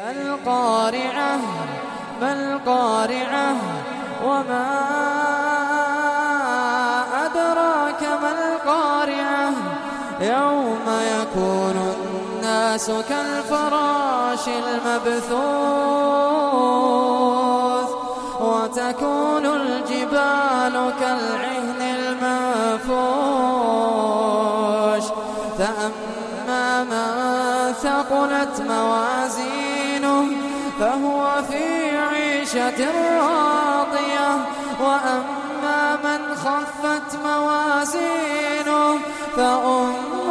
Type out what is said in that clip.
القارعة ما القارعة وما أدراك ما القارعة يوم يكون الناس كالفراش المبثوث وتكون الجبال كالعهن المنفوش فأما من ثقلت موازينه فهو في عيشة راضية وأما من خفت موازينه فأمه